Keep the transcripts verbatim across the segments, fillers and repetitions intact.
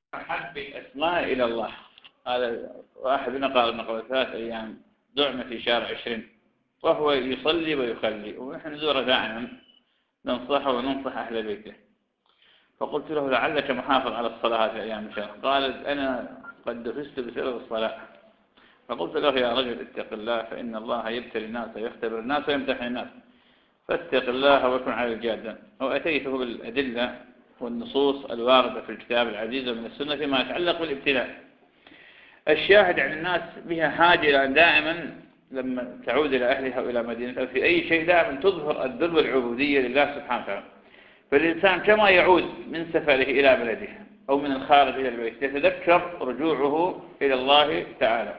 أحب الأسماء إلى الله. هذا واحد نقل قبل ثلاث أيام دعم في شارع عشرين وهو يصلي ويخلي، ونحن نزوره دائما ننصحه وننصح أهل بيته. فقلت له لعلك محافظ على الصلاة في أيام الشهر. قال أنا قد دفست بسبب الصلاة. فقلت له يا رجل اتق الله، فإن الله يبتلي الناس ويختبر الناس ويمتحن الناس، فاتق الله وكن على الجادة. وأتيته بالأدلة والنصوص الواردة في الكتاب العزيز ومن السنة فيما يتعلق بالابتلاء. الشاهد عن الناس بها حاجة إلى دائما لما تعود إلى أهلها وإلى مدينتها في أي شيء دائما تظهر الذل والعبودية لله سبحانه وتعالى. فالإنسان كما يعود من سفره إلى بلده أو من الخارج إلى البيت يتذكر رجوعه إلى الله تعالى.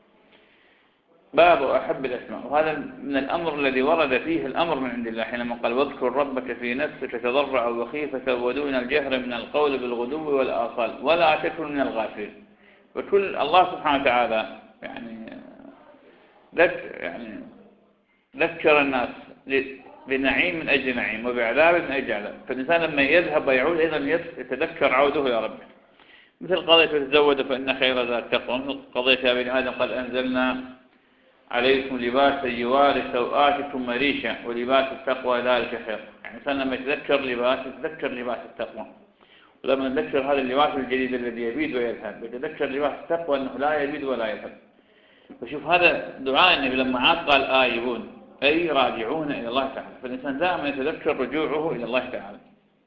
باب أحب الأسماء، وهذا من الأمر الذي ورد فيه الأمر من عند الله حينما قال واذكر ربك في نفسك تضرعا وخيفة ودون الجهر من القول بالغدو والآصال ولا تكن من الغافلين. وكل الله سبحانه وتعالى يعني ذكر يعني ذكر الناس بنعيم من أجل نعيم وبعذاب من أجل عذاب. فالإنسان لما يذهب ويعود أيضا يتذكر عوده يا رب، مثل قضية تزود فإن خير ذات التقوى، مثل قضية يا بني آدم قد أنزلنا عليكم لباسا يواري سوآتكم مريشا ولباس التقوى ذلك خير. يعني الإنسان لما يتذكر لباس يتذكر لباس التقوى، ولما نذكر هذا اللباس الجديد الذي يبيد ويذهب يتذكر لباس التقوى أنه لا يبيد ولا يذهب. فشوف هذا دعاء النبي لما عاد قال آيبون أي راجعون إلى الله تعالى، فالإنسان دائما يتذكر رجوعه إلى الله تعالى.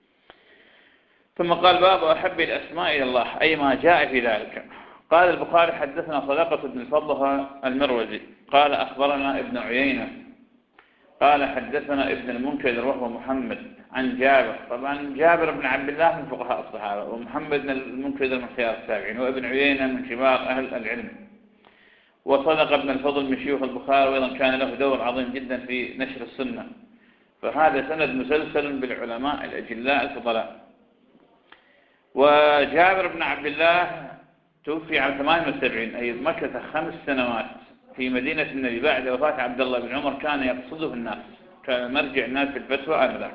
ثم قال باب أحب الأسماء إلى الله أي ما جاء في ذلك. قال البخاري حدثنا صدقة بن الفضل المروزي قال أخبرنا ابن عيينة قال حدثنا ابن المنكدر وهو محمد عن جابر. طبعا جابر بن عبد الله من فقهاء الصحابة، ومحمد بن المنكدر من خيار التابعين، وابن عيينة من كبار أهل العلم. وصدق ابن الفضل من شيوخ البخاري، وأيضا كان له دور عظيم جدا في نشر السنة. فهذا سند مسلسل بالعلماء الأجلاء الفضلاء. وجابر بن عبد الله توفي عام ثمانية وسبعين، أي مكث خمس سنوات في مدينة النبي بعد وفاة عبد الله بن عمر، كان يقصده الناس، كان مرجع الناس في الفتوى آنذاك.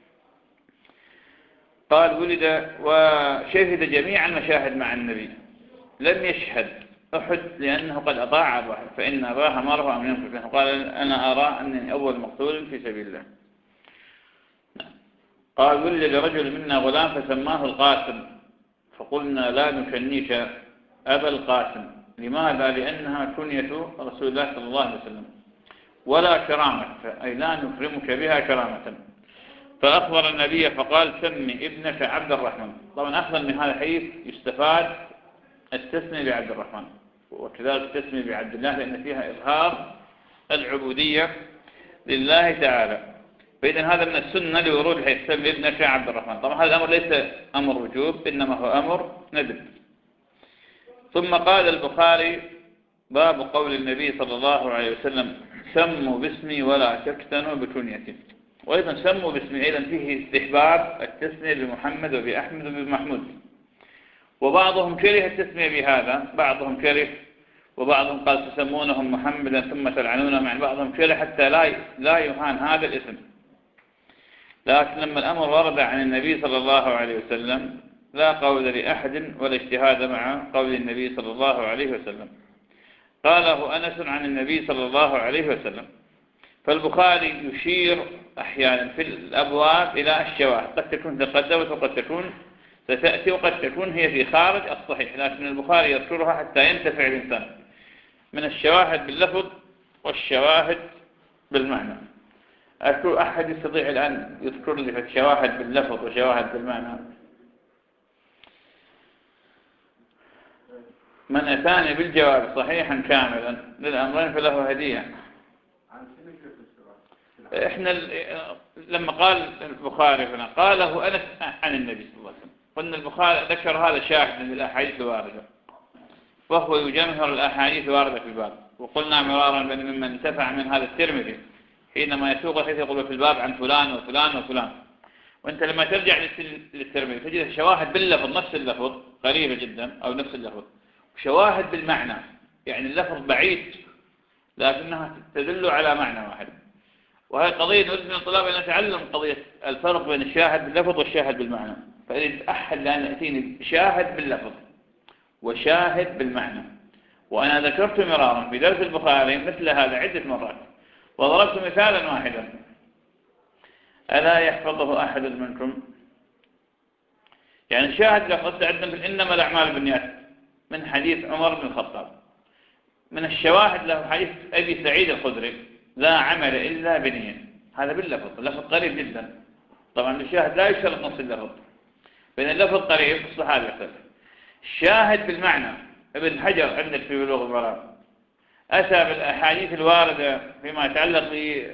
قال ولد وشهد جميع المشاهد مع النبي، لم يشهد أحد لأنه قد أطاع أباه، فإن أباه أمره أن ينفق. قال أنا أرى أنني أول مقتول في سبيل الله. قال ولد لرجل منا غلام فسماه القاسم، فقلنا لا نكنيك أبا القاسم. لماذا؟ لأنها كنية رسول الله صلى الله عليه وسلم، ولا كرامة، أي لا نكرمك بها كرامة. فأخبر النبي فقال سمي ابنك عبد الرحمن. طبعا أخذ من هذا الحديث يستفاد التسمية بعبد الرحمن، وكذلك التسمية بعبد الله لأن فيها إظهار العبودية لله تعالى. فإذن هذا من السنة لورود حيث سمي ابنك عبد الرحمن. طبعا هذا الأمر ليس أمر وجوب، إنما هو أمر ندب. ثم قال البخاري باب قول النبي صلى الله عليه وسلم سموا باسمي ولا تكتنوا بكنيتي. وأيضا سموا باسمي أيضا فيه استحباب التسمية بمحمد وبأحمد وبمحمود. وبعضهم كره التسمية بهذا، بعضهم كره، وبعضهم قال تسمونهم محمدا ثم تلعنونهم، يعني بعضهم كره حتى لا لا يهان هذا الاسم. لكن لما الأمر ورد عن النبي صلى الله عليه وسلم لا قول لأحد ولا اجتهاد مع قول النبي صلى الله عليه وسلم. قاله أنس عن النبي صلى الله عليه وسلم. فالبخاري يشير أحيانا في الأبواب إلى الشواهد، قد تكون تقدمت وقد تكون ستأتي وقد تكون هي في خارج الصحيح، لكن البخاري يذكرها حتى ينتفع الإنسان من الشواهد باللفظ والشواهد بالمعنى. أكو أحد يستطيع الآن يذكر لي في الشواهد باللفظ وشواهد بالمعنى؟ من أتاني بالجواب صحيحا كاملا للأمرين فله هدية. إحنا لما قال البخاري هنا قاله أنس عن النبي صلى الله عليه وسلم، قلنا البخاري ذكر هذا شاهد من الأحاديث الواردة، وهو يجمهر الأحاديث الواردة في الباب. وقلنا مرارا بأن ممن انتفع من هذا الترمذي حينما يسوق الحديث يقول في الباب عن فلان وفلان وفلان. وانت لما ترجع للترمذي تجد الشواهد باللفظ نفس اللفظ قريبة جدا أو نفس اللفظ، وشواهد بالمعنى، يعني اللفظ بعيد لكنها تدل على معنى واحد. وهي قضية نريد من الطلاب أن نتعلم قضية الفرق بين الشاهد باللفظ والشاهد بالمعنى. فإذا أحد لأن يأتيني بشاهد باللفظ وشاهد بالمعنى. وأنا ذكرت مرارا في درس البخاري مثل هذا عدة مرات، وضربت مثالا واحدا: ألا يحفظه أحد منكم؟ يعني شاهد لفظ عندنا في إنما الأعمال بالنيات من حديث عمر بن الخطاب. من الشواهد له حديث أبي سعيد الخدري: لا عمل إلا بنية. هذا باللفظ، اللفظ قريب جدا. طبعا الشاهد لا يشترط نص اللفظ، بين اللفظ قريب الصحابي يختلف. الشاهد بالمعنى ابن حجر عندك في بلوغ المرام أتى بالأحاديث الواردة فيما يتعلق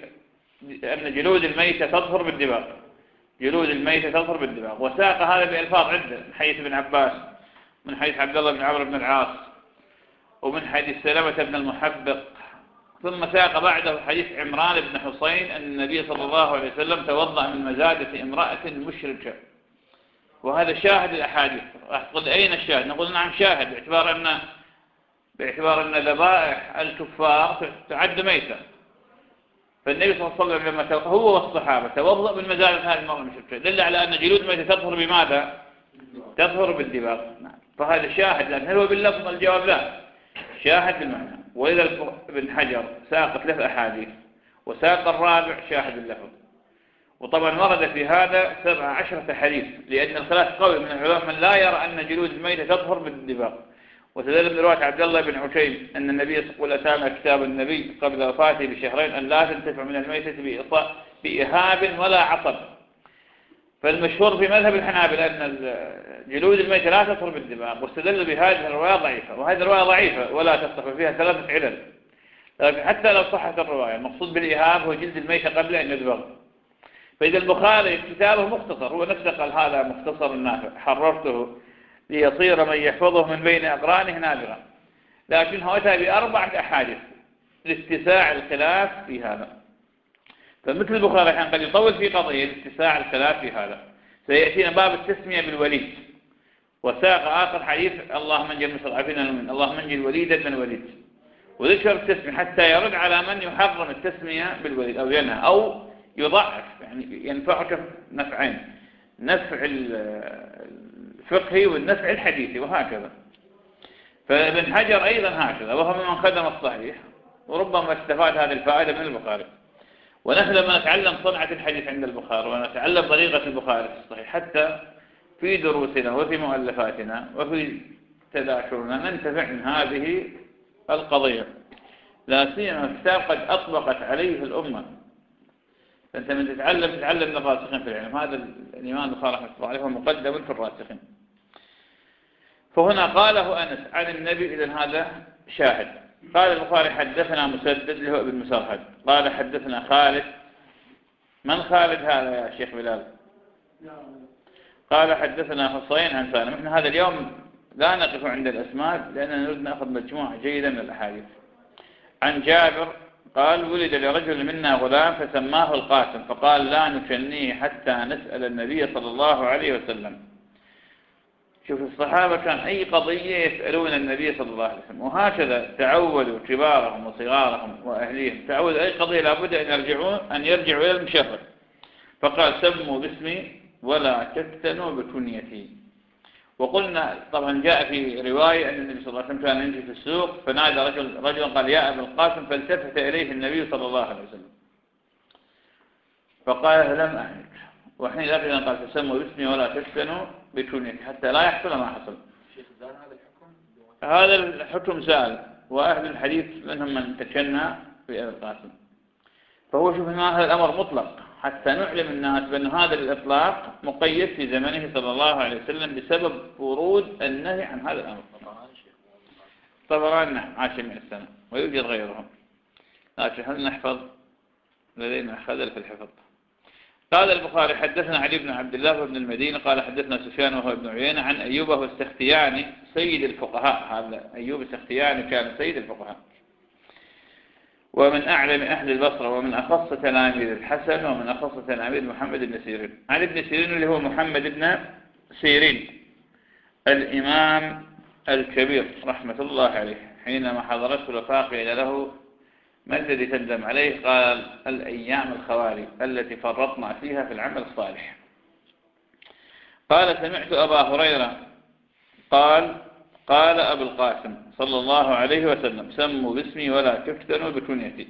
بأن جلود الميتة تطهر بالدباغ، جلود الميتة تطهر بالدباغ، وساق هذا بألفاظ عدة من حديث ابن عباس، من حديث عبد الله بن عمرو بن العاص، ومن حديث سلمة بن المحبق. ثم ساق بعده حديث عمران بن حصين أن النبي صلى الله عليه وسلم توضأ من مزادة امرأة مشركة، وهذا شاهد الأحاديث. راح تقول أين الشاهد؟ نقول نعم شاهد، باعتبار أن باعتبار أن ذبائح الكفار تعد ميتة. فالنبي صلى الله عليه وسلم لما هو والصحابة توضأ من مزادة هذه المرأة المشركة، دل على أن جلود الميتة تطهر بماذا؟ تطهر بالدباغ. فهذا شاهد، لأن هل هو باللفظ؟ الجواب لا، شاهد بالمعنى. وإذا ابن حجر ساق ثلاث أحاديث وساق الرابع شاهد اللفظ. وطبعا ورد في هذا سبع عشرة حديث، لأن الخلاف قوي من العلماء من لا يرى أن جلود الميتة تطهر بالدباغ. وتدل برواية عبد الله بن عشيم أن النبي يقول: أتانا كتاب النبي قبل وفاته بشهرين أن لا تنتفع من الميتة بإهاب ولا عصب. فالمشهور في مذهب الحنابلة أن جلود الميتة لا تطهر بالدباغ، واستدل بهذه الرواية ضعيفة، وهذه الرواية ضعيفة ولا تصح، فيها ثلاثة علل. لكن حتى لو صحت الرواية، المقصود بالإهاب هو جلد الميتة قبل أن يدبغ. فإذا البخاري كتابه مختصر، هو نفسه قال: هذا مختصر نافع حررته ليصير من يحفظه من بين أقرانه نابغا. لكنه أتى بأربعة أحاديث لاتساع الخلاف في هذا. فمثل البخاري الحين قد يطول في قضية لاتساع الخلاف في هذا. سيأتينا باب التسمية بالوليد، وساق آخر حديث: اللهم انجي المستضعفين المؤمنين، اللهم انجي الوليد بن الوليد، وذكر التسمية حتى يرد على من يحرم التسمية بالوليد أو ينهى أو يضعف، يعني ينفعك نفعين: نفع الفقهي والنفع الحديثي، وهكذا. فابن حجر أيضا هكذا، وهو من خدم الصحيح، وربما استفاد هذه الفائدة من البخاري. ونحن لما نتعلم صنعة الحديث عند البخاري ونتعلم طريقة البخاري في الصحيح، حتى في دروسنا وفي مؤلفاتنا وفي تذاكرنا ننتفع من هذه القضية، لا سيما كتاب قد أطبقت عليه الأمة. فأنت من تتعلم تتعلم من الراسخين في العلم. هذا الإمام البخاري رحمه الله عليه هو مقدم في الراسخين. فهنا قاله أنس عن النبي، إذن هذا شاهد. قال البخاري: حدثنا مسدد اللي هو ابن مسرهد قال حدثنا خالد. من خالد هذا يا شيخ بلال؟ قال حدثنا حصين عن سالم. احنا هذا اليوم لا نقف عند الأسماء لأننا نريد نأخذ مجموعة جيدة من الأحاديث. عن جابر قال: ولد لرجل منا غلام فسماه القاسم، فقال: لا نكنيه حتى نسأل النبي صلى الله عليه وسلم. شوف الصحابة كان أي قضية يسألون النبي صلى الله عليه وسلم، وهكذا تعودوا كبارهم وصغارهم وأهليهم، تعودوا أي قضية لابد أن يرجعون أن يرجعوا إلى المشرع. فقال: سموا باسمي ولا تفتنوا بكنيتي. وقلنا طبعا جاء في رواية أن النبي صلى الله عليه وسلم كان يمشي في السوق فنادى رجل رجل قال: يا أبا القاسم، فالتفت إليه النبي صلى الله عليه وسلم فقال: لم أهلك. وحين أيضا قال: تسموا باسمي ولا تفتنوا بكنيتي، حتى لا يحصل ما حصل. هذا الحكم سأل، وأهل الحديث منهم من تكنى في أبي القاسم. فهو شوف ما هذا الأمر مطلق حتى نعلم الناس بأن هذا الإطلاق مقيد في زمنه صلى الله عليه وسلم بسبب ورود النهي عن هذا الأمر. طبعا نعم عاش مئة سنة ويوجد غيرهم، لكن هل نحفظ؟ لدينا خلل في الحفظ. قال البخاري: حدثنا علي بن عبد الله بن المدينة قال حدثنا سفيان وهو ابن عيينة عن أيوب وهو السختياني سيد الفقهاء. هذا أيوب السختياني كان سيد الفقهاء ومن أعلم أهل البصرة، ومن أخص تلاميذ الحسن، ومن أخص تلاميذ محمد بن سيرين. عن ابن سيرين اللي هو محمد بن سيرين الإمام الكبير رحمة الله عليه، حينما حضرته الوفاة قيل له: ما الذي تندم عليه؟ قال: الأيام الخوالي التي فرطنا فيها في العمل الصالح. قال سمعت أبا هريرة قال قال أبو القاسم صلى الله عليه وسلم سموا باسمي ولا تفتنوا بكنيتي.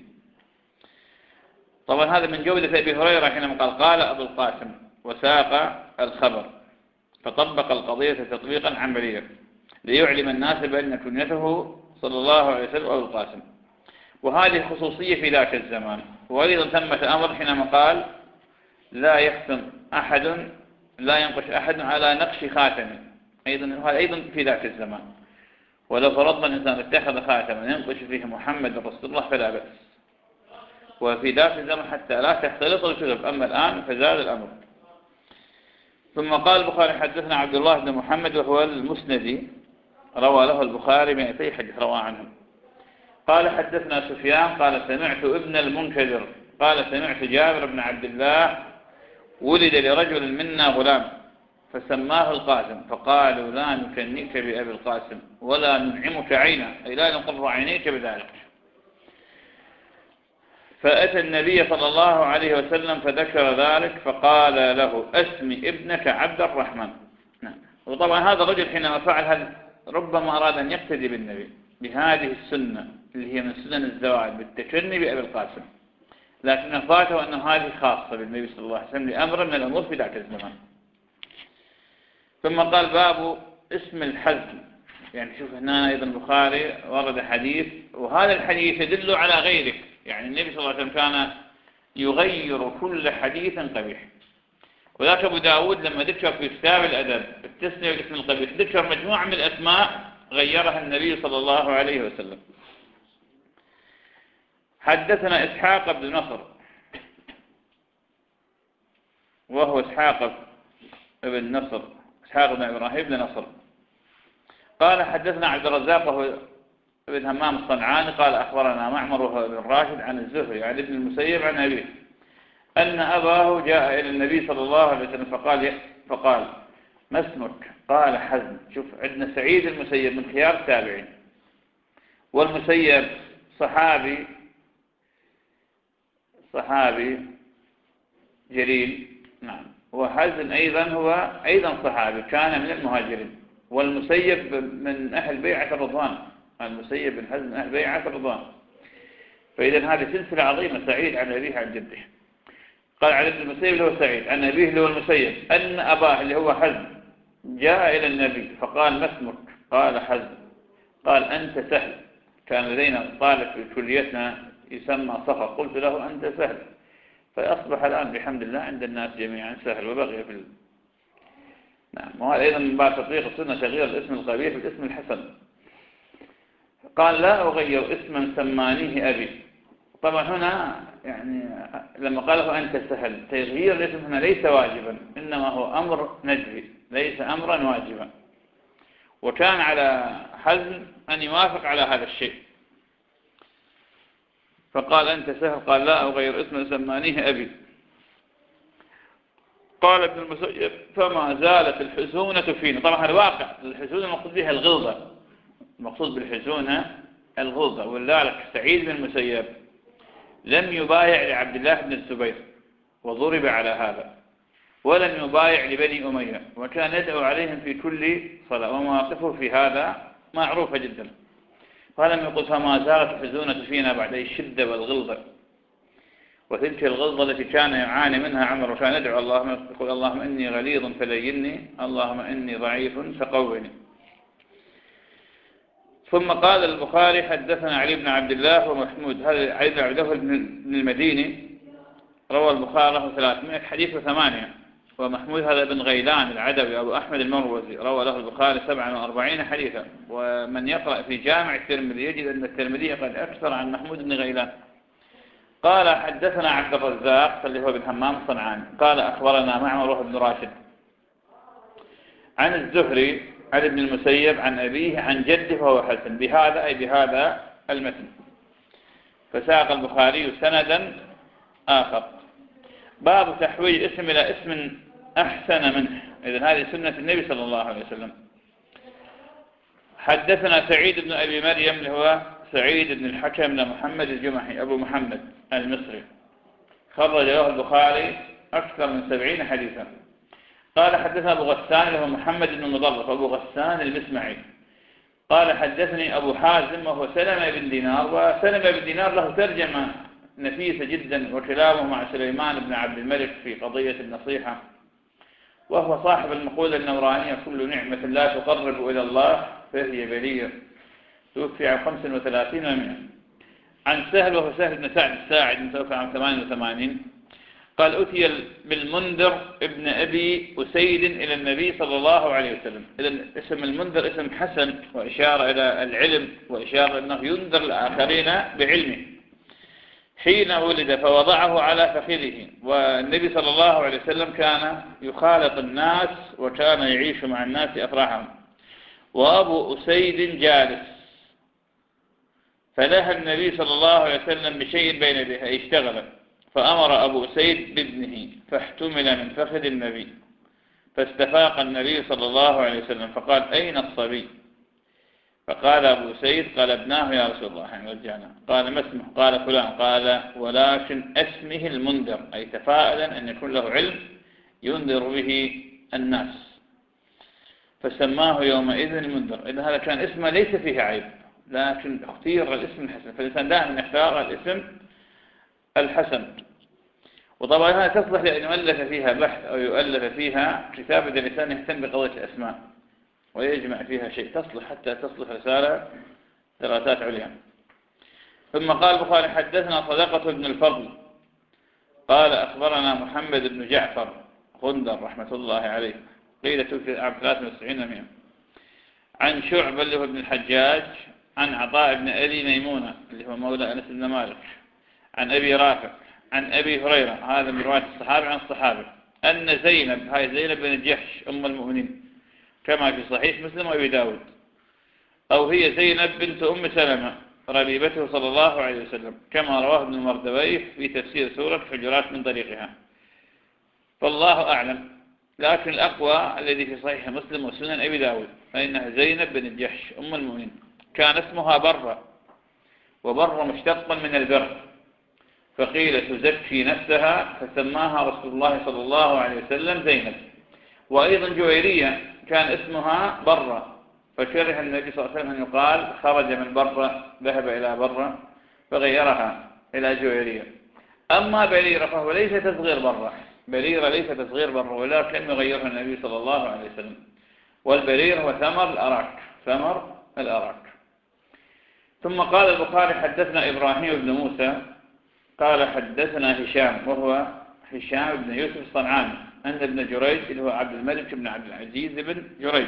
طبعا هذا من جودة أبي هريرة حينما قال قال أبو القاسم وساق الخبر، فطبق القضية تطبيقا عمليا ليعلم الناس بأن كنيته صلى الله عليه وسلم أبو القاسم. وهذه خصوصية في ذاك الزمان. وأيضا ثمة أمر حينما قال لا يختم أحد لا ينقش أحد على نقش خاتم، أيضا هذا أيضا في ذاك الزمان. ولو فرضنا الإنسان اتخذ خاتما ينقش فيه محمد رسول الله فلا بأس، وفي ذاك الزمان حتى لا تختلط الكتب. أما الآن فزاد الأمر. ثم قال البخاري حدثنا عبد الله بن محمد وهو المسندي روى له البخاري مئتي حديث روى عنه. قال حدثنا سفيان قال سمعت ابن المنكدر قال سمعت جابر بن عبد الله ولد لرجل منا غلام فسماه القاسم فقالوا لا نكنيك بأبي القاسم ولا ننعمك عينا، أي لا نقر عينيك بذلك. فأتى النبي صلى الله عليه وسلم فذكر ذلك فقال له أسمي ابنك عبد الرحمن. نعم. وطبعا هذا الرجل حينما فعل هذا ربما أراد أن يقتدي بالنبي بهذه السنة اللي هي من سنن الزواج بالتكني بأبي القاسم، لكن فاته أن هذه خاصة بالنبي صلى الله عليه وسلم لأمر من الأمور في ذاك الزمان. ثم قال باب اسم الحزم. يعني شوف هنا أيضا البخاري ورد حديث، وهذا الحديث يدل على غيره. يعني النبي صلى الله عليه وسلم كان يغير كل حديث قبيح. وذاك أبو داود لما ذكر في كتاب الأدب التسمية والاسم القبيح ذكر مجموعة من الأسماء غيرها النبي صلى الله عليه وسلم. حدثنا إسحاق بن نصر وهو إسحاق بن نصر إسحاق بن إبراهيم بن نصر قال حدثنا عبد الرزاق وهو ابن همام الصنعاني قال أخبرنا معمر وهو ابن راشد عن الزهري عن ابن المسيب عن أبيه أن أباه جاء إلى النبي صلى الله عليه وسلم فقال فقال ما اسمك؟ قال حزم. شوف عندنا سعيد المسيب من خيار التابعين، والمسيب صحابي صحابي جليل. نعم. وحزم أيضا هو أيضا صحابي كان من المهاجرين، والمسيب من أهل بيعة الرضوان. المسيب بن حزم من أهل بيعة الرضوان. فإذا هذه سلسلة عظيمة. سعيد عن أبيه عن جده. قال عن ابن المسيب اللي هو سعيد عن أبيه اللي هو المسيب أن أباه اللي هو حزم جاء إلى النبي فقال ما اسمك؟ قال حزم. قال أنت سهل. كان لدينا طالب في كليتنا يسمى صفر، قلت له أنت سهل، فأصبح الآن بحمد الله عند الناس جميعا سهل وبقي في ال... نعم. وهذا أيضا من بعد تطبيق السنة تغيير الاسم القبيح بالاسم الحسن. قال لا أغير اسما سمانيه أبي. طبعا هنا يعني لما قاله أنت سهل تغيير الاسم هنا ليس واجبا، إنما هو أمر ندبي ليس أمرا واجبا، وكان على حزم أن يوافق على هذا الشيء. فقال أنت سهل قال لا أغير اسما سمانيه أبي. قال ابن المسيب فما زالت الحزونة فينا. طبعا الواقع الحزونة المقصود بها الغلظة، المقصود بالحزونة الغلظة. ولذلك سعيد بن المسيب لم يبايع لعبد الله بن الزبير وضرب على هذا، ولم يبايع لبني أمية، وكان يدعو عليهم في كل صلاة، ومواقفه في هذا معروفة جدا. فلم يقل فما زالت الحزونة فينا بعد الشدة والغلظة. وتلك الغلظة التي كان يعاني منها عمر، وكان يدعو اللهم يقول اللهم إني غليظ فليني، اللهم إني ضعيف فقوّني. ثم قال البخاري حدثنا علي بن عبد الله ومحمود. هذا علي بن عبد الله بن المديني روى البخاري له ثلاثمائة حديث وثمانية، ومحمود هذا بن غيلان العدوي أبو أحمد المروزي روى له البخاري سبعة وأربعين حديثا. ومن يقرأ في جامع الترمذي يجد أن الترمذي قد أكثر عن محمود بن غيلان. قال حدثنا عبد الرزاق اللي هو بن همام الصنعاني قال أخبرنا معمر وهو بن راشد عن الزهري عن ابن المسيب عن أبيه عن جده وهو حسن بهذا أي بهذا المتن. فساق البخاري سندا آخر. باب تحويل اسم إلى اسم أحسن منه. إذن هذه سنة النبي صلى الله عليه وسلم. حدثنا سعيد بن أبي مريم اللي هو سعيد بن الحكم بن محمد الجمحي أبو محمد المصري، خرج له البخاري أكثر من سبعين حديثا. قال حدثنا أبو غسان اللي هو محمد بن مضرف أبو غسان المسمعي قال حدثني أبو حازم وهو سلمة بن دينار، وسلمة بن دينار له ترجمة نفيسة جدا وكلامه مع سليمان بن عبد الملك في قضية النصيحة، وهو صاحب المقولة النورانية كل نعمة لا تقرب إلى الله فهي بلية، توفي عام خمس وثلاثين ومئة. عن سهل وهو سهل بن سعد الساعد متوفى عام ثمانية وثمانين قال أتي بالمنذر ابن أبي أسيد إلى النبي صلى الله عليه وسلم. إذن اسم المنذر اسم حسن وإشارة إلى العلم وإشارة أنه ينذر الآخرين بعلمه. حين ولد فوضعه على فخذه، والنبي صلى الله عليه وسلم كان يخالط الناس وكان يعيش مع الناس أفراحهم، وأبو أسيد جالس، فلها النبي صلى الله عليه وسلم بشيء بين يديه اشتغل، فأمر أبو أسيد بابنه فاحتمل من فخذ النبي، فاستفاق النبي صلى الله عليه وسلم فقال أين الصبي؟ فقال أبو أسيد قال ابناه يا رسول الله، يعني رجعنا. قال ما اسمه؟ قال فلان. قال ولكن اسمه المنذر، أي تفاءلا أن يكون له علم ينذر به الناس، فسماه يومئذ المنذر. إذا هذا كان اسمه ليس فيه عيب، لكن اختير الاسم الحسن، فالإنسان دائما يختار الاسم الحسن. وطبعا هذا تصلح لأن يؤلف فيها بحث أو يؤلف فيها كتاب إذا الإنسان يهتم بقضية الأسماء ويجمع فيها شيء، تصلح حتى تصلح رسالة دراسات عليا. ثم قال البخاري حدثنا صدقة بن الفضل قال أخبرنا محمد بن جعفر غندر رحمة الله عليه قيل توفي عام ثلاثة وتسعين ومئة. عن شعبة اللي هو ابن الحجاج عن عطاء بن أبي ميمونة اللي هو مولى أنس بن مالك عن أبي رافع عن أبي هريرة، هذا من رواية الصحابة عن الصحابة، أن زينب، هاي زينب بن الجحش أم المؤمنين كما في صحيح مسلم وأبي داود، أو هي زينب بنت أم سلمة ربيبته صلى الله عليه وسلم كما رواه ابن المردويه في تفسير سورة حجرات من طريقها، فالله أعلم. لكن الأقوى الذي في صحيح مسلم وسنن أبي داود فإنها زينب بن الجحش أم المؤمنين، كان اسمها برة، وبر مشتق من البر، فقيل تزكي نفسها فسماها رسول الله صلى الله عليه وسلم زينب. وأيضا جويرية كان اسمها برة، فكره النبي صلى الله عليه وسلم أن يقال خرج من برة ذهب إلى برة فغيرها إلى جويرية. أما بريرة فهو ليس تصغير برة، بريرة ليس تصغير برة، ولكن يغيرها النبي صلى الله عليه وسلم. والبرير هو ثمر الأراك، ثمر الأراك. ثم قال البخاري حدثنا إبراهيم بن موسى قال حدثنا هشام وهو هشام بن يوسف الصنعاني أن ابن جريج اللي هو عبد الملك بن عبد العزيز بن جريج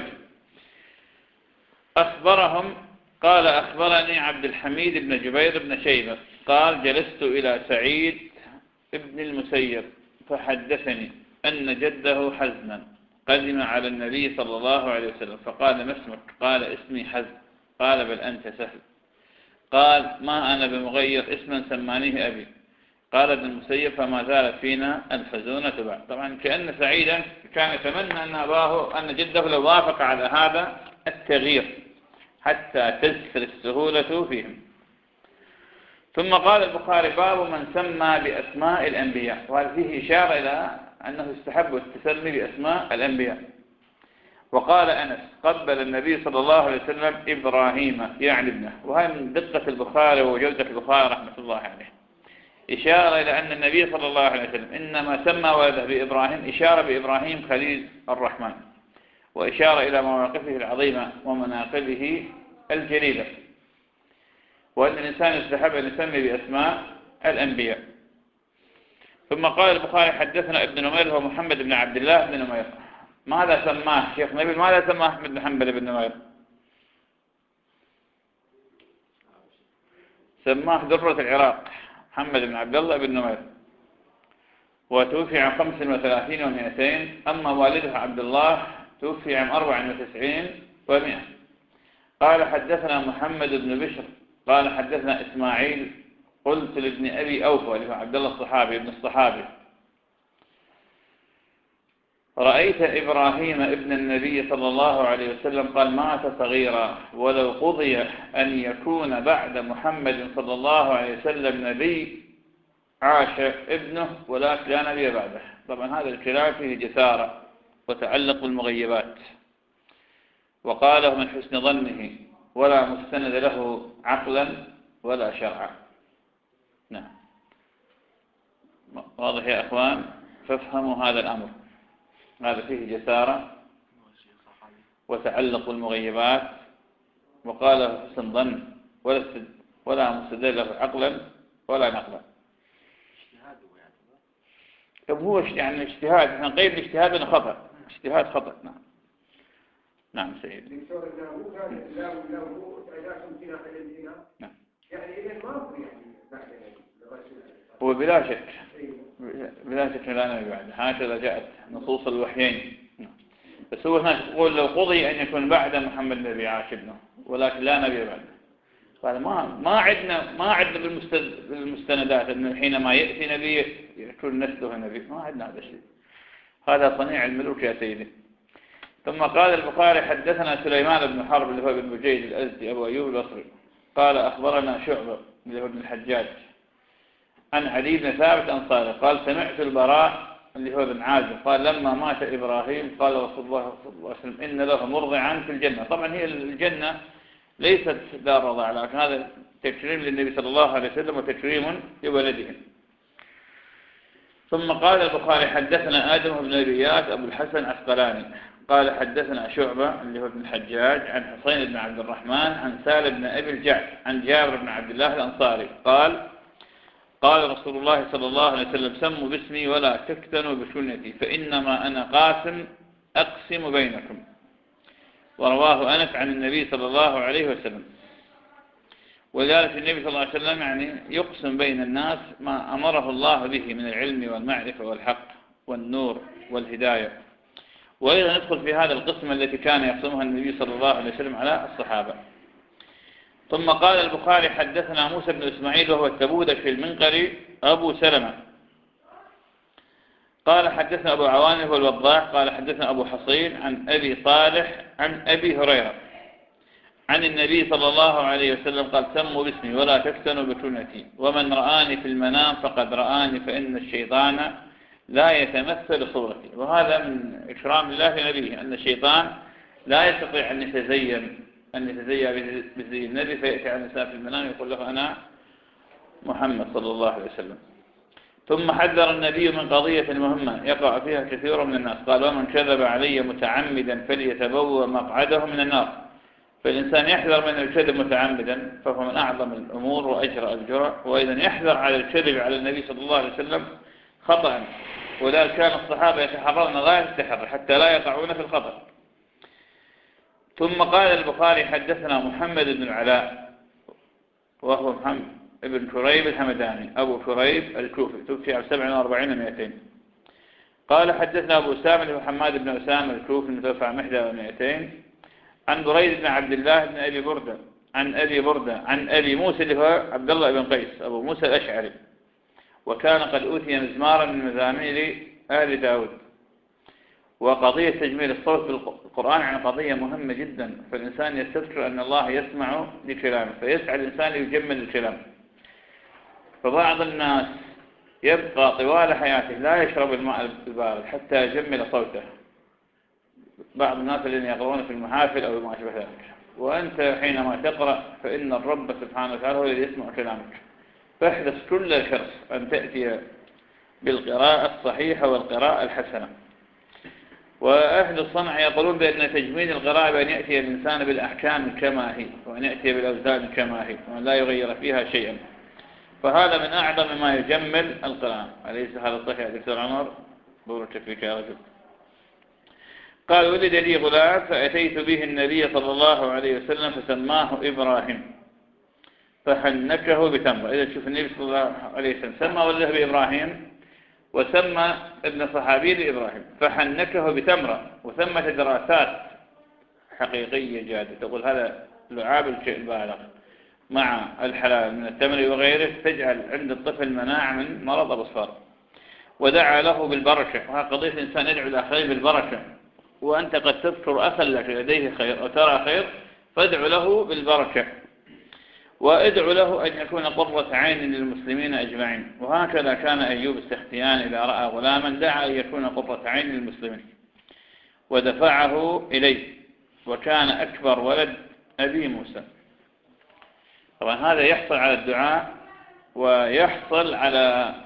أخبرهم قال أخبرني عبد الحميد بن جبير بن شيبة قال جلست إلى سعيد ابن المسيب فحدثني أن جده حزنا قدم على النبي صلى الله عليه وسلم فقال ما اسمك؟ قال اسمي حزن. قال بل أنت سهل. قال ما أنا بمغير اسما سمانيه أبي. قال ابن المسيب فما زالت فينا الحزونة بعد. طبعا كأن سعيدا كان يتمنى أن أباه أن جده لو وافق على هذا التغيير حتى تزكر السهولة فيهم. ثم قال البخاري باب من سمى بأسماء الأنبياء، وهذا فيه إشارة إلى أنه يستحب التسمي بأسماء الأنبياء. وقال أنس قبل النبي صلى الله عليه وسلم إبراهيم يعني ابنه، وهي من دقة البخاري وجودة البخاري رحمة الله عليه، إشارة إلى أن النبي صلى الله عليه وسلم إنما سمى ولده بإبراهيم إشارة بإبراهيم خليل الرحمن، وإشارة إلى مواقفه العظيمة ومناقبه الجليلة، وأن الإنسان يستحب أن يسمي بأسماء الأنبياء. ثم قال البخاري حدثنا ابن نمير هو محمد بن عبد الله بن نمير. ماذا سماه شيخ نبيل؟ ماذا سماه أحمد بن حنبل بن نمير؟ سماه درة العراق محمد بن عبد الله بن نمير، وتوفي عام خمس وثلاثين ومئتين. أما والده عبد الله توفي عام أربع وتسعين ومئة. قال حدثنا محمد بن بشر قال حدثنا إسماعيل قلت لابن أبي أوفى اللي هو عبد الله الصحابي ابن الصحابي رأيت إبراهيم ابن النبي صلى الله عليه وسلم قال مات صغيرا ولو قضي أن يكون بعد محمد صلى الله عليه وسلم نبي عاش ابنه ولكن لا نبي بعده. طبعا هذا الكلام فيه جسارة وتعلق بالمغيبات. وقاله من حسن ظنه ولا مستند له عقلا ولا شرعا. نعم، واضح يا أخوان؟ فافهموا هذا الأمر، هذا فيه جسارة وتعلق بالمغيبات، وقال حسن ظن ولا ولا مستند له عقلا ولا نقلا. طب هو يعني اجتهاد، احنا نقيم الاجتهاد انه خطأ، اجتهاد خطأ. نعم نعم سيدي. دكتور انه هو كان لو لو هو اداكم فينا خلينا نعم، يعني اذا ما هو يعني بعد الرسول هو بلا شك بلا شك لا نبي بعد، هكذا جاءت نصوص الوحيين. بس هو هناك يقول لو قضي أن يكون بعد محمد نبي عاش ابنه، ولكن لا نبي بعده. قال ما ما عندنا ما عندنا بالمستندات أنه حينما يأتي نبي يكون نسله نبي، ما عندنا هذا الشيء، هذا صنيع الملوك يا سيدي. ثم قال البخاري حدثنا سليمان بن حرب اللي هو بن بجيد الأزدي أبو أيوب البصري قال أخبرنا شعبة اللي هو ابن الحجاج عن علي بن ثابت أنصاري قال سمعت البراء اللي هو ابن عازم قال لما مات إبراهيم قال رسول الله صلى الله عليه وسلم إن له مرضعا في الجنة. طبعا هي الجنة ليست دار رضاع، لكن هذا تكريم للنبي صلى الله عليه وسلم وتكريم لولده. ثم قال البخاري حدثنا آدم بن إياس أبو الحسن عسقلاني قال حدثنا شعبة اللي هو ابن الحجاج عن حسين بن عبد الرحمن عن سالم بن أبي الجعد عن جابر بن عبد الله الأنصاري قال قال رسول الله صلى الله عليه وسلم سموا باسمي ولا تفتنوا بسنتي فإنما أنا قاسم أقسم بينكم. ورواه أنس عن النبي صلى الله عليه وسلم. ولذلك النبي صلى الله عليه وسلم يعني يقسم بين الناس ما أمره الله به من العلم والمعرفة والحق والنور والهداية. وأيضا ندخل في هذا القسم التي كان يقسمها النبي صلى الله عليه وسلم على الصحابة. ثم قال البخاري حدثنا موسى بن إسماعيل وهو التبوذكي المنقري أبو سلمة قال حدثنا أبو عوان وهو الوضاح قال حدثنا أبو حصين عن أبي صالح عن أبي هريرة عن النبي صلى الله عليه وسلم قال سموا باسمي ولا تفتنوا بكنتي ومن رآني في المنام فقد رآني فإن الشيطان لا يتمثل صورتي. وهذا من إكرام الله لنبيه أن الشيطان لا يستطيع أن يتزين أن يتزين بزي النبي فيأتي على الإنسان في المنام يقول له أنا محمد صلى الله عليه وسلم. ثم حذر النبي من قضية مهمة يقع فيها كثير من الناس قال ومن كذب علي متعمدا فليتبوأ مقعده من النار. فالإنسان يحذر من الكذب متعمدا فهو من أعظم الأمور وأجرأ الجرأ، وأيضا يحذر على الكذب على النبي صلى الله عليه وسلم خطأ. وذلك كان الصحابة يتحرون غاية التحري حتى لا يقعون في الخطأ. ثم قال البخاري حدثنا محمد بن العلاء وهو محمد ابن كريب الحمداني أبو كريب الكوفي توفي على سبع وأربعين ومائتين. قال حدثنا أبو أسامة بن محمد بن أسامة الكوفي المتوفى عام إحدى ومائتين عن بريد بن عبد الله بن أبي بردة عن أبي بردة عن أبي موسى اللي هو عبد الله بن قيس أبو موسى الأشعري وكان قد أوتي مزمارا من مزامير آل داود. وقضية تجميل الصوت بالقرآن عن قضية مهمة جدا، فالإنسان يستذكر أن الله يسمع لكلامه فيسعى الإنسان ليجمل الكلام. فبعض الناس يبقى طوال حياته لا يشرب الماء البارد حتى يجمل صوته، بعض الناس الذين يقرؤون في المحافل أو ما شابه ذلك. وأنت حينما تقرأ فإن الرب سبحانه وتعالى هو الذي يسمع كلامك، فاحرص كل الحرص أن تأتي بالقراءة الصحيحة والقراءة الحسنة. وأهل الصنع يقولون بأن تجميل القراءة بأن يأتي الإنسان بالأحكام كما هي وأن يأتي بالأوزان كما هي وأن لا يغير فيها شيئا، فهذا من أعظم ما يجمل القراءة. أليس هذا صحيح يا دكتور عمر؟ بورك فيك يا رجل. قال ولد لي غلام فأتيت به النبي صلى الله عليه وسلم فسماه إبراهيم فحنكه بتمرة. إذا تشوف النبي صلى الله عليه وسلم سمى ولده بإبراهيم وسمى ابن صحابي لإبراهيم فحنكه بتمرة. وثمة دراسات حقيقية جادة تقول هذا لعاب الشيء البالغ مع الحلال من التمر وغيره تجعل عند الطفل مناعة من مرض الأصفار. ودعا له بالبركة، وهذا قضية الإنسان يدعو الآخرين بالبركة، وأنت قد تذكر أخا لك لديه خير أو ترى خير فادعو له بالبركة، وادعو له أن يكون قرة عين للمسلمين أجمعين. وهكذا كان أيوب السختياني إذا رأى غلاما دعا أن يكون قرة عين للمسلمين. ودفعه إليه، وكان أكبر ولد أبي موسى. طبعا هذا يحصل على الدعاء ويحصل على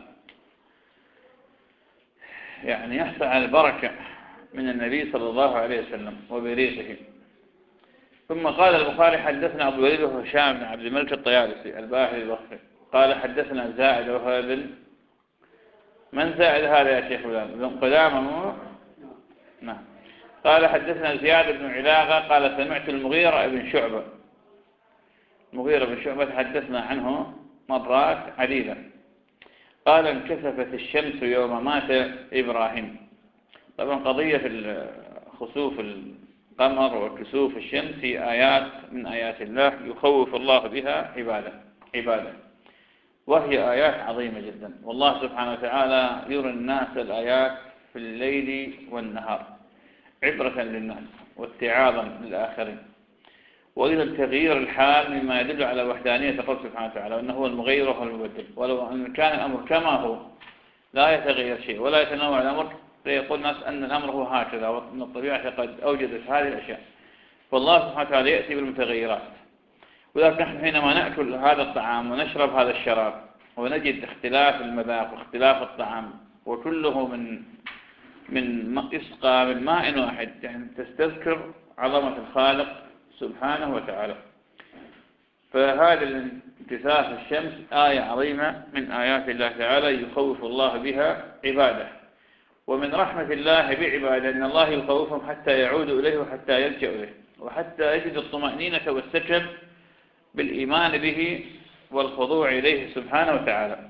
يعني يحصل على البركة من النبي صلى الله عليه وسلم وبريقه. ثم قال البخاري حدثنا أبو الوليد وهشام بن عبد الملك الطيالسي الباحثي البصري قال حدثنا زائد وهو ابن من زائد هذا يا شيخ فلان بن قدامة نعم. قال حدثنا زياد بن علاقة قال سمعت المغيرة بن شعبة المغيرة بن شعبة حدثنا عنه مرات عديدة قال انكسفت الشمس يوم مات إبراهيم. طبعا قضية في خسوف القمر وكسوف الشمس في آيات من آيات الله يخوف الله بها عباده عباده وهي آيات عظيمة جدا. والله سبحانه وتعالى يرى الناس الآيات في الليل والنهار عبرة للناس واتعاظا للآخرين، وإذا تغيير الحال مما يدل على وحدانية الله سبحانه وتعالى وأنه هو المغير وهو المبدل. ولو أن كان الأمر كما هو لا يتغير شيء ولا يتنوع الأمر فيقول الناس أن الأمر هو هكذا وأن الطبيعة قد أوجدت هذه الأشياء. فالله سبحانه وتعالى يأتي بالمتغيرات. ولكن نحن حينما نأكل هذا الطعام ونشرب هذا الشراب ونجد اختلاف المذاق واختلاف الطعام وكله من من يسقى من ماء واحد، يعني تستذكر عظمة الخالق سبحانه وتعالى. فهذا انكساف الشمس آية عظيمة من آيات الله تعالى يخوف الله بها عباده. ومن رحمة الله بعباده أن الله يخوفهم حتى يعودوا إليه وحتى يلجأوا إليه وحتى يجد الطمأنينة والسكن بالإيمان به والخضوع إليه سبحانه وتعالى.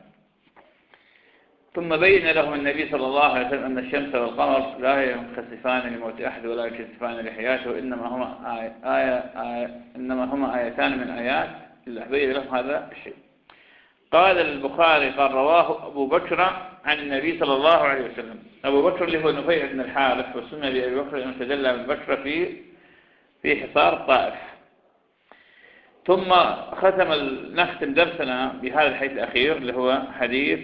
ثم بين لهم النبي صلى الله عليه وسلم أن الشمس والقمر لا ينخسفان لموت أحد ولا ينخسفان لحياته إنما هما آية آية آية إنما هما آيتان من آيات الله. بين لهم هذا الشيء. قال البخاري قال رواه أبو بكر عن النبي صلى الله عليه وسلم. أبو بكر اللي هو نفيع بن الحارث وسمي بأبي بكر أنه تجلى من بكر في في حصار الطائف. ثم ختم نختم درسنا بهذا الحديث الأخير اللي هو حديث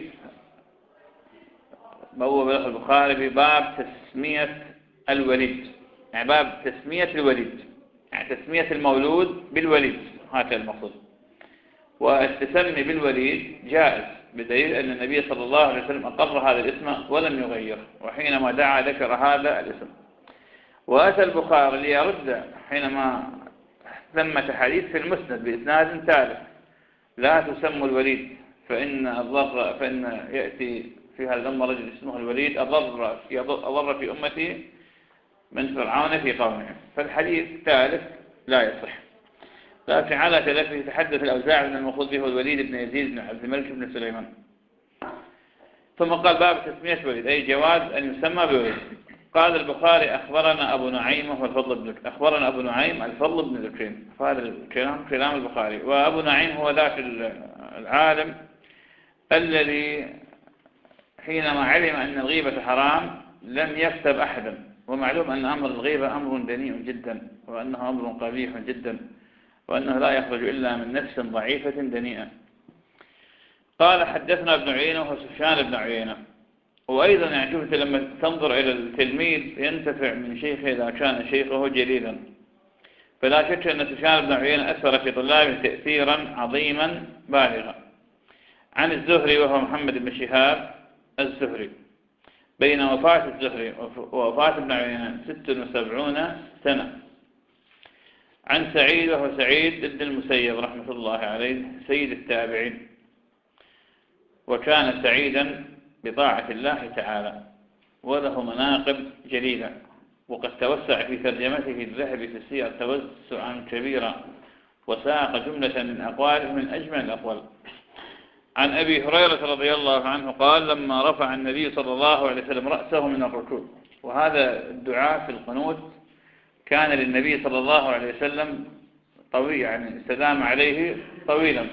بوب له البخاري في باب تسمية الوليد، يعني باب تسمية الوليد، يعني تسمية المولود بالوليد، هذا المقصود. والتسمي بالوليد جائز بدليل أن النبي صلى الله عليه وسلم أقر هذا الاسم ولم يغير، وحينما دعا ذكر هذا الاسم. وأتى البخاري ليرد حينما ثمة حديث في المسند بإسناد ثالث لا تسموا الوليد فإن الضر فإن يأتي في هذا الأمر رجل اسمه الوليد أضر في أضر في أمتي من فرعون في قومه. فالحديث الثالث لا يصح. لكن على خلافه يتحدث الأوزاعي من المخوض به الوليد بن يزيد بن عبد الملك بن سليمان. ثم قال باب تسمية الوليد أي جواز أن يسمى بوليد. قال البخاري أخبرنا أبو نعيم وهو الفضل بن أخبرنا أبو نعيم الفضل بن ذكرين. هذا الكلام كلام البخاري. وأبو نعيم هو ذاك العالم الذي حينما علم أن الغيبة حرام لم يكتب أحدا. ومعلوم أن أمر الغيبة أمر دنيء جدا وأنه أمر قبيح جدا وأنه لا يخرج إلا من نفس ضعيفة دنيئة. قال حدثنا ابن عيينة وهو سفيان بن عيينة. وأيضا يعني شوف لما تنظر إلى التلميذ ينتفع من شيخه إذا كان شيخه جليلا. فلا شك أن سفيان بن عيينة أثر في طلابه تأثيرا عظيما بالغا. عن الزهري وهو محمد بن شهاب الزهري بين وفاة الزهري ووفاة ابن عيينة ست وسبعون سنة. عن سعيد وهو سعيد بن المسيب رحمة الله عليه سيد التابعين، وكان سعيدا بطاعة الله تعالى وله مناقب جليلة. وقد توسع في ترجمته الذهب في السير توسعا كبيرا وساق جملة من أقواله من أجمل الأقوال. عن أبي هريرة رضي الله عنه قال لما رفع النبي صلى الله عليه وسلم رأسه من الركوع. وهذا الدعاء في القنوت كان للنبي صلى الله عليه وسلم طويل، يعني استدام عليه طويلا.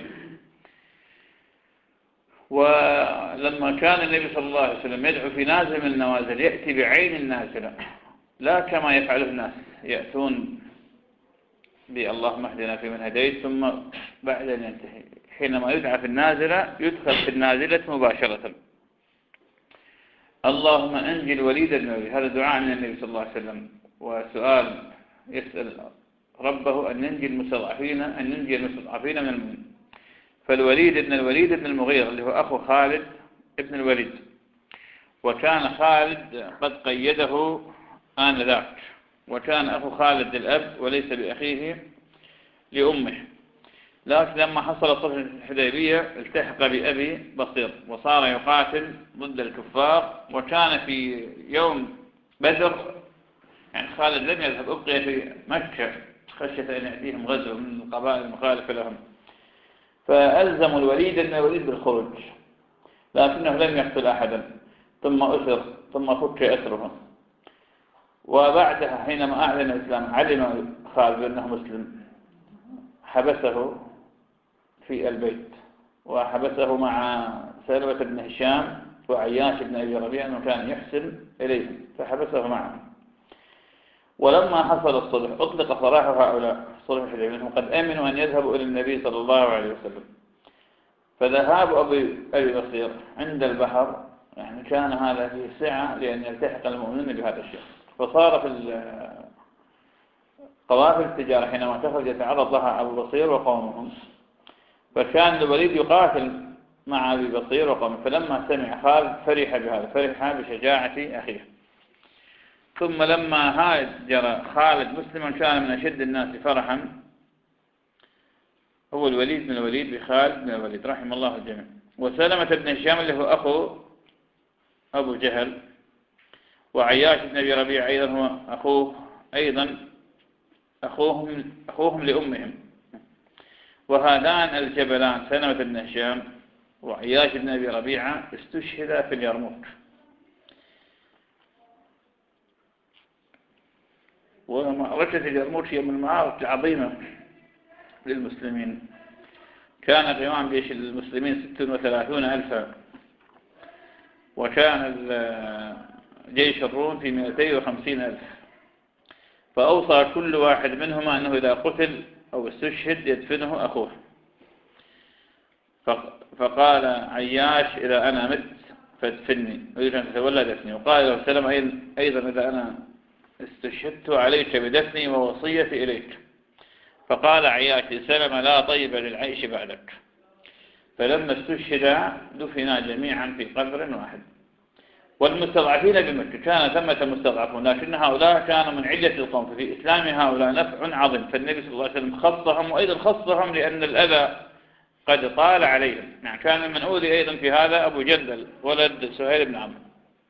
ولما كان النبي صلى الله عليه وسلم يدعو في نازل من النوازل يأتي بعين النازلة لا كما يفعله الناس يأتون باللهم اهدنا فيمن هديت ثم بعد أن ينتهي. حينما يدعى في النازلة يدخل في النازلة مباشرة. اللهم أنجي الوليد بن الوليد، هذا دعاء من النبي صلى الله عليه وسلم. وسؤال يسأل ربه أن ننجي المستضعفين أن ننجي المستضعفين من المؤمنين. فالوليد بن الوليد بن المغيرة اللي هو أخو خالد بن الوليد، وكان خالد قد قيده آنذاك، وكان أخو خالد الأب وليس بأخيه لأمه، لكن لما حصل صلح الحديبية التحق بأبي بصير وصار يقاتل ضد الكفار. وكان في يوم بدر يعني خالد لم يذهب، أبقي في مكة خشية أن يأتيهم غزو من القبائل المخالفة لهم، فألزموا الوليد بن الوليد بالخروج، لكنه لم يقتل أحدا، ثم أسر ثم فك أسرهم. وبعدها حينما أعلن الإسلام علم خالد بأنه مسلم، حبسه في البيت، وحبسه مع سلمة بن هشام وعياش بن أبي ربيعة أنه كان يحسن إليهم، فحبسه معهم. ولما حصل الصلح أطلق سراح هؤلاء صلح الحديبية، منهم قد أمنوا أن يذهبوا إلى النبي صلى الله عليه وسلم. فذهاب أبي أبي بصير عند البحر يعني كان هذا فيه سعة لأن يلتحق المؤمنين بهذا الشيء. فصار في قوافل التجارة حينما تخرج يتعرض لها أبو بصير وقومهم، فكان الوليد يقاتل مع أبي بصير وقومه. فلما سمع خالد فرح بهذا، فرح بشجاعة أخيه. ثم لما هاجر خالد مسلما كان من أشد الناس فرحا هو الوليد بن الوليد بخالد بن الوليد رحم الله الجميع. وسلمة بن هشام اللي هو أخو أبو جهل، وعياش بن أبي ربيعة أيضا هو أخوه أيضا أخوهم, أخوهم لأمهم. وهذان الجبلان سلمة بن هشام وعياش بن أبي ربيعة استشهدا في اليرموك. ومعركة اليرموك هي من المعارك العظيمة للمسلمين. كان قوام جيش المسلمين ست وثلاثون ألفا، وكان جيش الروم في مئتين وخمسين ألف. فأوصى كل واحد منهما أنه إذا قتل أو استشهد يدفنه أخوه. فقال عياش إذا أنا مت فادفني، أريد أن تتولى دفني. وقال له سلم أيضا إذا أنا استشهدت عليك بدفني ووصيتي إليك. فقال عياش سلم لا طيب للعيش بعدك. فلما استشهد دفنا جميعا في قبر واحد. والمستضعفين بمكة كان ثمة مستضعفون، لكن هؤلاء كانوا من علة القوم، ففي إسلام هؤلاء نفع عظيم. فالنبي صلى الله عليه وسلم خصهم، وأيضا خصهم لأن الأذى قد طال عليهم. يعني كان من أولي أيضا في هذا أبو جندل ولد سهيل بن عمرو.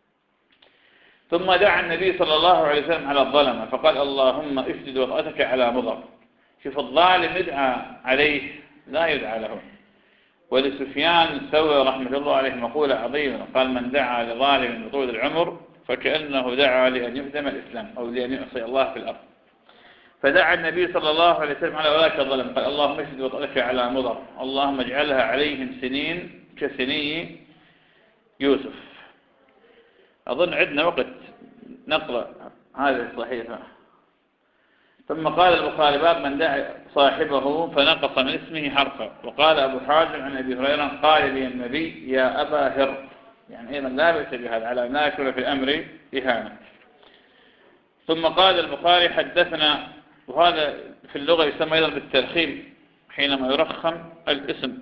ثم دعا النبي صلى الله عليه وسلم على الظلمة فقال اللهم اشدد وطأتك على مضر. شوف الظالم يدعى عليه لا يدعى له. ولسفيان الثوري رحمه الله عليه مقولة عظيمة، قال من دعا لظالم بطول العمر فكأنه دعا لأن يهدم الإسلام أو لأن يعصي الله في الأرض. فدعا النبي صلى الله عليه وسلم على أولئك الظلم قال اللهم اشدد وطأتك على مضر، اللهم اجعلها عليهم سنين كسني يوسف. أظن عندنا وقت نقرأ هذه الصحيفة. ثم قال البخاري باب من دعا صاحبه فنقص من اسمه حرفا. وقال أبو حازم عن أبي هريرة قال لي النبي يا أبا هر، يعني أيضا لا بأس بهذا على أن يكون في الأمر إهانة. ثم قال البخاري حدثنا، وهذا في اللغة يسمى أيضا بالترخيم حينما يرخم الاسم.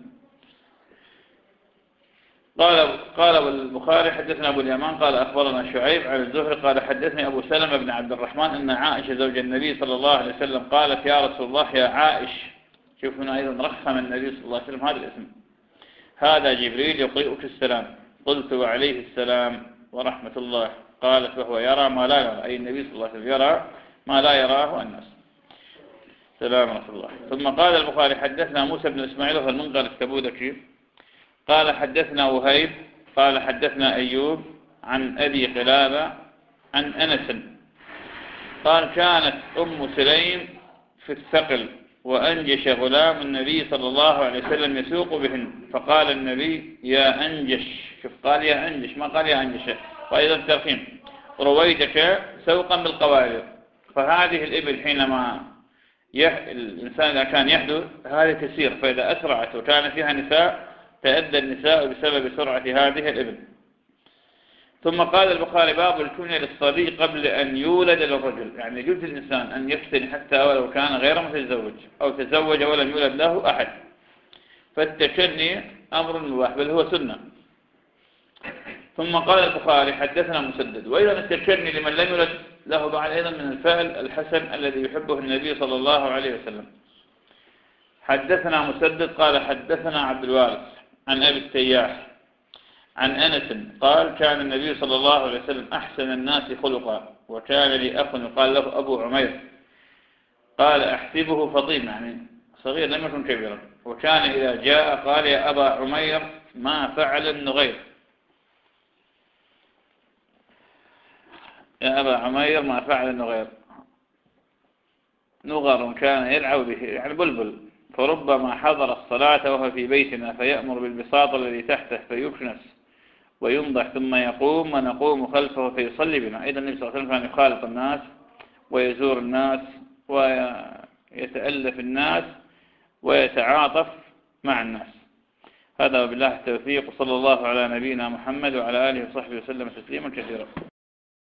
قال قال البخاري حدثنا أبو اليمان قال أخبرنا شعيب عن الزهري قال حدثني أبو سلمة بن عبد الرحمن أن عائشة زوج النبي صلى الله عليه وسلم قالت يا رسول الله يا عائش. شوف هنا أيضا رخم النبي صلى الله عليه وسلم هذا الاسم، هذا جبريل يقرئك السلام. قلت وعليه السلام ورحمة الله. قالت وهو يرى ما لا يرى، أي النبي صلى الله عليه وسلم يرى ما لا يراه الناس. سلام ورحمة الله. ثم قال البخاري حدثنا موسى بن إسماعيل وهو المنقر التبوذكي قال حدثنا وهيب قال حدثنا أيوب عن أبي قلابة عن أنس قال كانت أم سليم في الثقل وأنجش غلام النبي صلى الله عليه وسلم يسوق بهن. فقال النبي يا أنجش، شوف قال يا أنجش ما قال يا أنجش. وأيضا الترخيم رويدك سوقا بالقوارب. فهذه الإبل حينما يح... الإنسان إذا كان يحدث هذه تسير، فإذا أسرعت وكان فيها نساء تأذى النساء بسبب سرعة هذه الإبل. ثم قال البخاري باب الكنية للصبي قبل أن يولد للرجل، يعني يجوز للإنسان أن يفتن حتى ولو كان غير متزوج أو تزوج ولم يولد له أحد، فالتكني أمر مباح بل هو سنة. ثم قال البخاري حدثنا مسدد. وإذا التكني لمن لم يولد له بعد أيضا من الفعل الحسن الذي يحبه النبي صلى الله عليه وسلم. حدثنا مسدد قال حدثنا عبد الوارث عن أبي التياح عن أنس قال كان النبي صلى الله عليه وسلم أحسن الناس خلقا، وكان لي أخ يقال له أبو عمير قال أحسبه فطيم، يعني صغير لم يكن كبيرا، وكان إذا جاء قال يا أبا عمير ما فعل النغير، يا أبا عمير ما فعل النغير، نغر كان يلعب به يعني بلبل، فربما حضر الصلاة وهو في بيتنا فيأمر بالبساط الذي تحته فيكنس وينضح ثم يقوم ونقوم خلفه فيصلي بنا. أيضا النبي صلى الله عليه وسلم كان يخالط الناس ويزور الناس ويتألف الناس ويتعاطف مع الناس. هذا وبالله التوفيق، صلى الله على نبينا محمد وعلى آله وصحبه وسلم تسليما كثيرا.